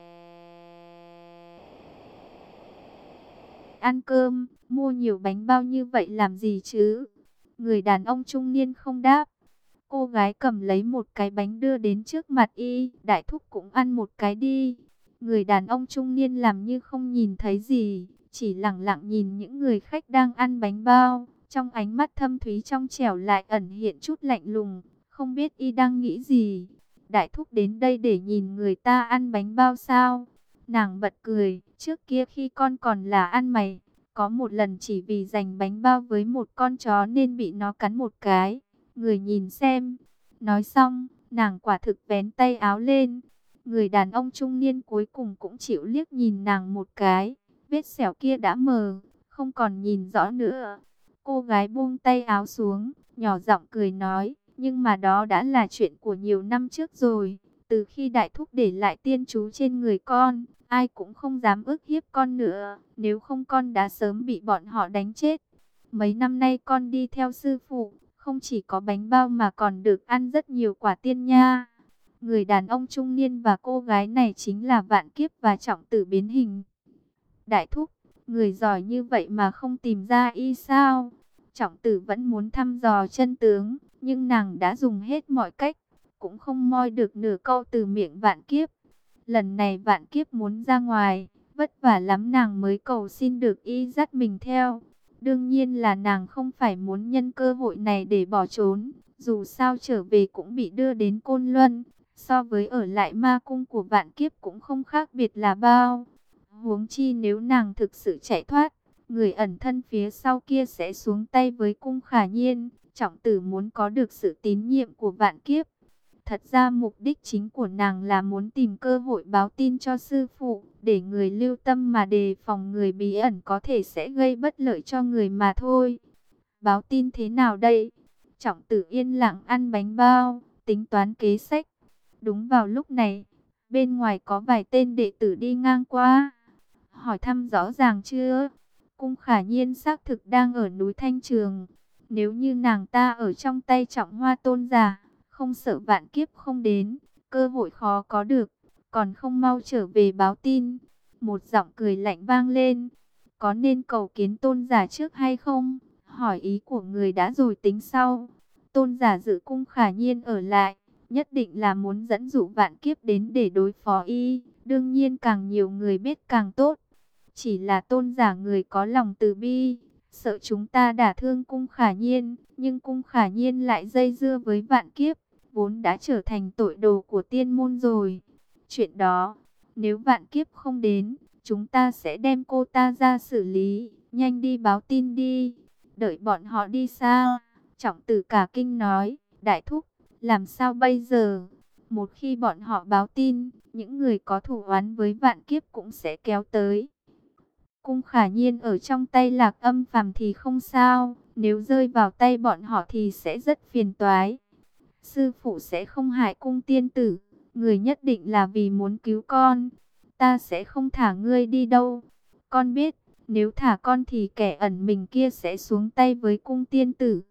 ăn cơm, mua nhiều bánh bao như vậy làm gì chứ? Người đàn ông trung niên không đáp. Cô gái cầm lấy một cái bánh đưa đến trước mặt y, đại thúc cũng ăn một cái đi. Người đàn ông trung niên làm như không nhìn thấy gì, chỉ lặng lặng nhìn những người khách đang ăn bánh bao. Trong ánh mắt thâm thúy trong trẻo lại ẩn hiện chút lạnh lùng, không biết y đang nghĩ gì. Đại thúc đến đây để nhìn người ta ăn bánh bao sao? Nàng bật cười, trước kia khi con còn là ăn mày, có một lần chỉ vì giành bánh bao với một con chó nên bị nó cắn một cái. Người nhìn xem. Nói xong, nàng quả thực vén tay áo lên. Người đàn ông trung niên cuối cùng cũng chịu liếc nhìn nàng một cái. Vết sẹo kia đã mờ, không còn nhìn rõ nữa. Cô gái buông tay áo xuống, nhỏ giọng cười nói, nhưng mà đó đã là chuyện của nhiều năm trước rồi. Từ khi đại thúc để lại tiên chú trên người con, ai cũng không dám ức hiếp con nữa. Nếu không con đã sớm bị bọn họ đánh chết. Mấy năm nay con đi theo sư phụ, không chỉ có bánh bao mà còn được ăn rất nhiều quả tiên nha. Người đàn ông trung niên và cô gái này chính là Vạn Kiếp và Trọng Tử biến hình. Đại thúc, người giỏi như vậy mà không tìm ra y sao? Trọng Tử vẫn muốn thăm dò chân tướng, nhưng nàng đã dùng hết mọi cách, cũng không moi được nửa câu từ miệng Vạn Kiếp. Lần này Vạn Kiếp muốn ra ngoài, vất vả lắm nàng mới cầu xin được y dắt mình theo. Đương nhiên là nàng không phải muốn nhân cơ hội này để bỏ trốn, dù sao trở về cũng bị đưa đến Côn Luân, so với ở lại ma cung của Vạn Kiếp cũng không khác biệt là bao. Huống chi nếu nàng thực sự chạy thoát, người ẩn thân phía sau kia sẽ xuống tay với Cung Khả Nhiên. Trọng Tử muốn có được sự tín nhiệm của Vạn Kiếp. Thật ra mục đích chính của nàng là muốn tìm cơ hội báo tin cho sư phụ, để người lưu tâm mà đề phòng người bí ẩn có thể sẽ gây bất lợi cho người mà thôi. Báo tin thế nào đây? Trọng Tử yên lặng ăn bánh bao, tính toán kế sách. Đúng vào lúc này, bên ngoài có vài tên đệ tử đi ngang qua. Hỏi thăm rõ ràng chưa? Cung Khả Nhiên xác thực đang ở núi Thanh Trường. Nếu như nàng ta ở trong tay Trọng Hoa Tôn giả, không sợ Vạn Kiếp không đến, cơ hội khó có được, còn không mau trở về báo tin. Một giọng cười lạnh vang lên, có nên cầu kiến tôn giả trước hay không? Hỏi ý của người đã rồi tính sau. Tôn giả giữ Cung Khả Nhiên ở lại, nhất định là muốn dẫn dụ Vạn Kiếp đến để đối phó y, đương nhiên càng nhiều người biết càng tốt. Chỉ là tôn giả người có lòng từ bi, sợ chúng ta đả thương Cung Khả Nhiên, nhưng Cung Khả Nhiên lại dây dưa với Vạn Kiếp, vốn đã trở thành tội đồ của tiên môn rồi. Chuyện đó, nếu Vạn Kiếp không đến, chúng ta sẽ đem cô ta ra xử lý, nhanh đi báo tin đi. Đợi bọn họ đi xa, Trọng Tử cả kinh nói, đại thúc, làm sao bây giờ? Một khi bọn họ báo tin, những người có thù oán với Vạn Kiếp cũng sẽ kéo tới. Cung Khả Nhiên ở trong tay Lạc Âm Phàm thì không sao, nếu rơi vào tay bọn họ thì sẽ rất phiền toái. Sư phụ sẽ không hại Cung tiên tử, người nhất định là vì muốn cứu con. Ta sẽ không thả ngươi đi đâu. Con biết, nếu thả con thì kẻ ẩn mình kia sẽ xuống tay với Cung tiên tử.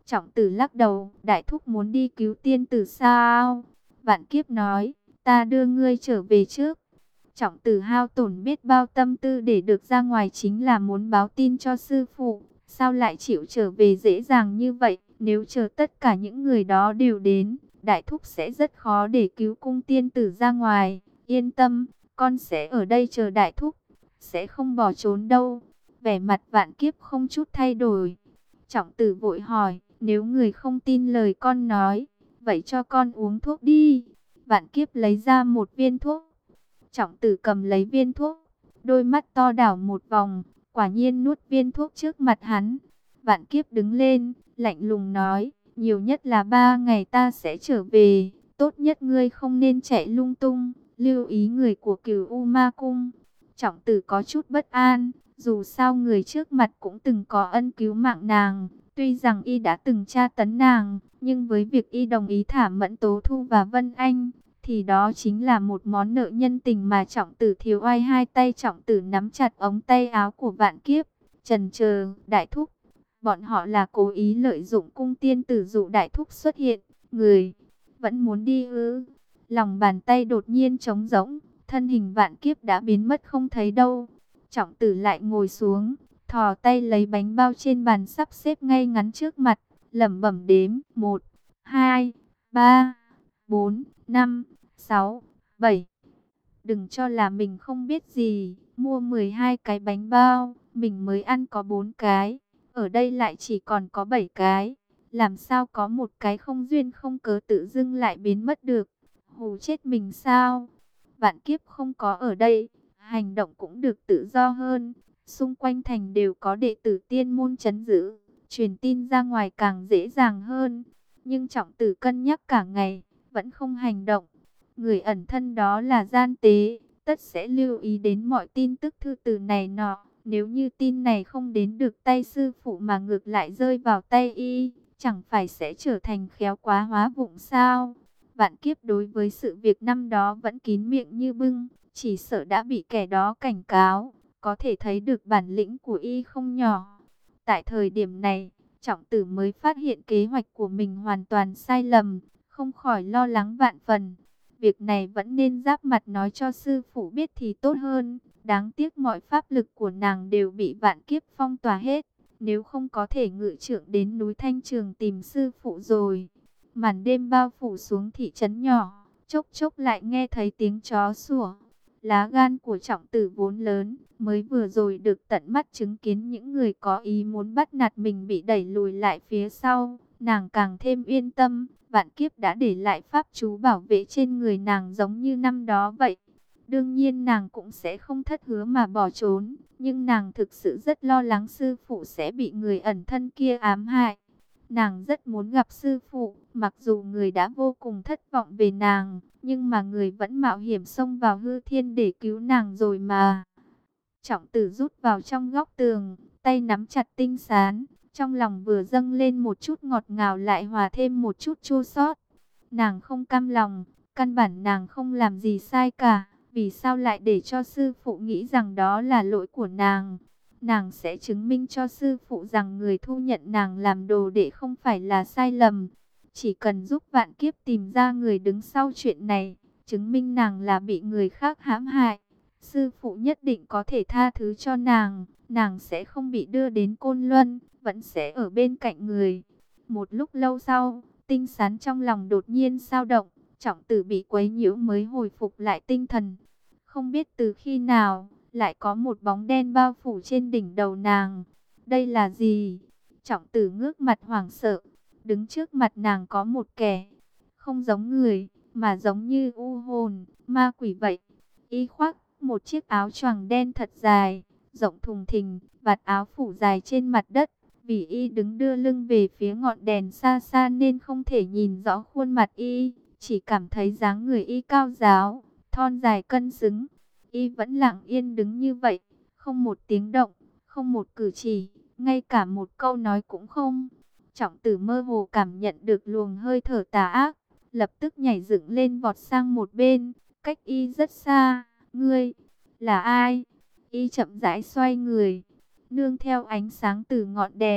Trọng Tử lắc đầu, đại thúc muốn đi cứu tiên tử sao? Vạn Kiếp nói, ta đưa ngươi trở về trước. Trọng Tử hao tổn biết bao tâm tư để được ra ngoài chính là muốn báo tin cho sư phụ. Sao lại chịu trở về dễ dàng như vậy? Nếu chờ tất cả những người đó đều đến, đại thúc sẽ rất khó để cứu cung tiên tử ra ngoài. Yên tâm, con sẽ ở đây chờ đại thúc, sẽ không bỏ trốn đâu. Vẻ mặt Vạn Kiếp không chút thay đổi. Trọng Tử vội hỏi, nếu người không tin lời con nói, vậy cho con uống thuốc đi. Vạn Kiếp lấy ra một viên thuốc. Trọng Tử cầm lấy viên thuốc, đôi mắt to đảo một vòng, quả nhiên nuốt viên thuốc trước mặt hắn. Vạn Kiếp đứng lên, lạnh lùng nói, nhiều nhất là ba ngày ta sẽ trở về, tốt nhất ngươi không nên chạy lung tung, lưu ý người của Cửu U Ma Cung. Trọng Tử có chút bất an, dù sao người trước mặt cũng từng có ân cứu mạng nàng, tuy rằng y đã từng tra tấn nàng, nhưng với việc y đồng ý thả Mẫn Tố Thu và Vân Anh, thì đó chính là một món nợ nhân tình mà Trọng Tử thiếu oai. Hai tay Trọng Tử nắm chặt ống tay áo của Vạn Kiếp, trần chờ, đại thúc, bọn họ là cố ý lợi dụng cung tiên tử dụ đại thúc xuất hiện, người vẫn muốn đi ư? Lòng bàn tay đột nhiên trống rỗng, thân hình Vạn Kiếp đã biến mất không thấy đâu. Trọng Tử lại ngồi xuống, thò tay lấy bánh bao trên bàn sắp xếp ngay ngắn trước mặt, lẩm bẩm đếm, một, hai, ba, bốn, năm, sáu, bảy. Đừng cho là mình không biết gì, mua mười hai cái bánh bao, mình mới ăn có bốn cái, ở đây lại chỉ còn có bảy cái. Làm sao có một cái không duyên không cớ tự dưng lại biến mất được, hù chết mình sao? Vạn Kiếp không có ở đây, hành động cũng được tự do hơn. Xung quanh thành đều có đệ tử tiên môn trấn giữ, truyền tin ra ngoài càng dễ dàng hơn. Nhưng Trọng Tử cân nhắc cả ngày, vẫn không hành động. Người ẩn thân đó là gian tế, tất sẽ lưu ý đến mọi tin tức thư từ này nọ. Nếu như tin này không đến được tay sư phụ mà ngược lại rơi vào tay y, chẳng phải sẽ trở thành khéo quá hóa vụng sao? Vạn Kiếp đối với sự việc năm đó vẫn kín miệng như bưng, chỉ sợ đã bị kẻ đó cảnh cáo, có thể thấy được bản lĩnh của y không nhỏ. Tại thời điểm này, Trọng Tử mới phát hiện kế hoạch của mình hoàn toàn sai lầm, không khỏi lo lắng vạn phần. Việc này vẫn nên giáp mặt nói cho sư phụ biết thì tốt hơn. Đáng tiếc mọi pháp lực của nàng đều bị Vạn Kiếp phong tỏa hết, nếu không có thể ngự trượng đến núi Thanh Trường tìm sư phụ rồi. Màn đêm bao phủ xuống thị trấn nhỏ, chốc chốc lại nghe thấy tiếng chó sủa. Lá gan của Trọng Tử vốn lớn, mới vừa rồi được tận mắt chứng kiến những người có ý muốn bắt nạt mình bị đẩy lùi lại phía sau, nàng càng thêm yên tâm. Vạn Kiếp đã để lại pháp chú bảo vệ trên người nàng giống như năm đó vậy. Đương nhiên nàng cũng sẽ không thất hứa mà bỏ trốn, nhưng nàng thực sự rất lo lắng sư phụ sẽ bị người ẩn thân kia ám hại. Nàng rất muốn gặp sư phụ, mặc dù người đã vô cùng thất vọng về nàng, nhưng mà người vẫn mạo hiểm xông vào hư thiên để cứu nàng rồi mà. Trọng Tử rút vào trong góc tường, tay nắm chặt tinh sán, trong lòng vừa dâng lên một chút ngọt ngào lại hòa thêm một chút chua xót. Nàng không cam lòng, căn bản nàng không làm gì sai cả, vì sao lại để cho sư phụ nghĩ rằng đó là lỗi của nàng? Nàng sẽ chứng minh cho sư phụ rằng người thu nhận nàng làm đồ đệ không phải là sai lầm. Chỉ cần giúp Vạn Kiếp tìm ra người đứng sau chuyện này, chứng minh nàng là bị người khác hãm hại, sư phụ nhất định có thể tha thứ cho nàng. Nàng sẽ không bị đưa đến Côn Luân, vẫn sẽ ở bên cạnh người. Một lúc lâu sau, tinh sán trong lòng đột nhiên dao động. Trọng Tử bị quấy nhiễu mới hồi phục lại tinh thần. Không biết từ khi nào, lại có một bóng đen bao phủ trên đỉnh đầu nàng. Đây là gì? Trọng Tử ngước mặt hoảng sợ. Đứng trước mặt nàng có một kẻ, không giống người, mà giống như u hồn, ma quỷ vậy. Y khoác một chiếc áo choàng đen thật dài, rộng thùng thình, vạt áo phủ dài trên mặt đất. Vì y đứng đưa lưng về phía ngọn đèn xa xa nên không thể nhìn rõ khuôn mặt y, chỉ cảm thấy dáng người y cao ráo, thon dài cân xứng. Y vẫn lặng yên đứng như vậy, không một tiếng động, không một cử chỉ, ngay cả một câu nói cũng không. Trọng Tử mơ hồ cảm nhận được luồng hơi thở tà ác, lập tức nhảy dựng lên vọt sang một bên, cách y rất xa. Ngươi, là ai? Y chậm rãi xoay người, nương theo ánh sáng từ ngọn đèn,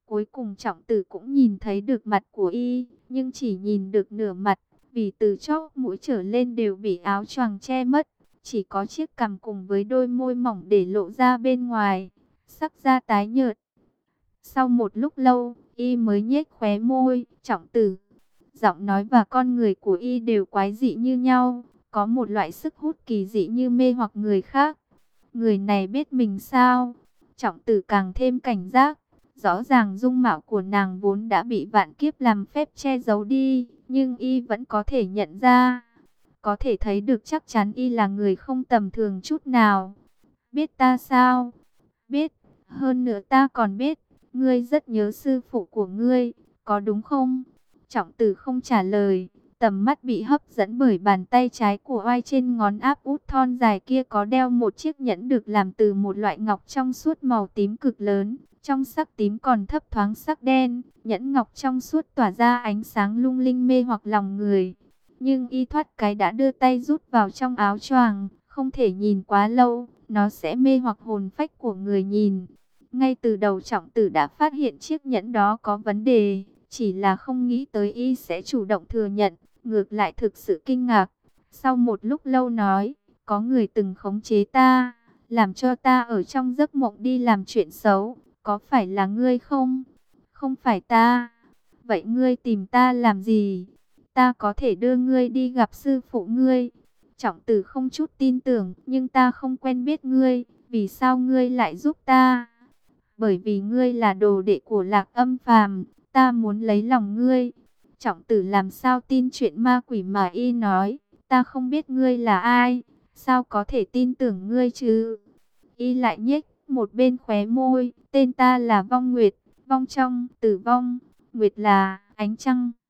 Cuối cùng Trọng Tử cũng nhìn thấy được mặt của y, nhưng chỉ nhìn được nửa mặt, vì từ chóp mũi trở lên đều bị áo choàng che mất, chỉ có chiếc cằm cùng với đôi môi mỏng để lộ ra bên ngoài, sắc da tái nhợt. Sau một lúc lâu, y mới nhếch khóe môi. Trọng Tử, giọng nói và con người của y đều quái dị như nhau, có một loại sức hút kỳ dị như mê hoặc người khác. Người này biết mình sao? Trọng Tử càng thêm cảnh giác. Rõ ràng dung mạo của nàng vốn đã bị vạn kiếp làm phép che giấu đi, nhưng y vẫn có thể nhận ra. Có thể thấy được chắc chắn y là người không tầm thường chút nào. Biết ta sao? Biết, hơn nữa ta còn biết, ngươi rất nhớ sư phụ của ngươi, có đúng không? Trọng Tử không trả lời, tầm mắt bị hấp dẫn bởi bàn tay trái của oai, trên ngón áp út thon dài kia có đeo một chiếc nhẫn được làm từ một loại ngọc trong suốt màu tím cực lớn. Trong sắc tím còn thấp thoáng sắc đen, nhẫn ngọc trong suốt tỏa ra ánh sáng lung linh mê hoặc lòng người. Nhưng y thoát cái đã đưa tay rút vào trong áo choàng, không thể nhìn quá lâu, nó sẽ mê hoặc hồn phách của người nhìn. Ngay từ đầu Trọng Tử đã phát hiện chiếc nhẫn đó có vấn đề, chỉ là không nghĩ tới y sẽ chủ động thừa nhận, ngược lại thực sự kinh ngạc. Sau một lúc lâu nói, có người từng khống chế ta, làm cho ta ở trong giấc mộng đi làm chuyện xấu. Có phải là ngươi không? Không phải ta. Vậy ngươi tìm ta làm gì? Ta có thể đưa ngươi đi gặp sư phụ ngươi. Trọng Tử không chút tin tưởng, nhưng ta không quen biết ngươi, vì sao ngươi lại giúp ta? Bởi vì ngươi là đồ đệ của Lạc Âm Phàm, ta muốn lấy lòng ngươi. Trọng Tử làm sao tin chuyện ma quỷ mà y nói, ta không biết ngươi là ai, sao có thể tin tưởng ngươi chứ? Y lại nhếch một bên khóe môi, tên ta là Vong Nguyệt, vong trong, tử vong, Nguyệt là ánh trăng.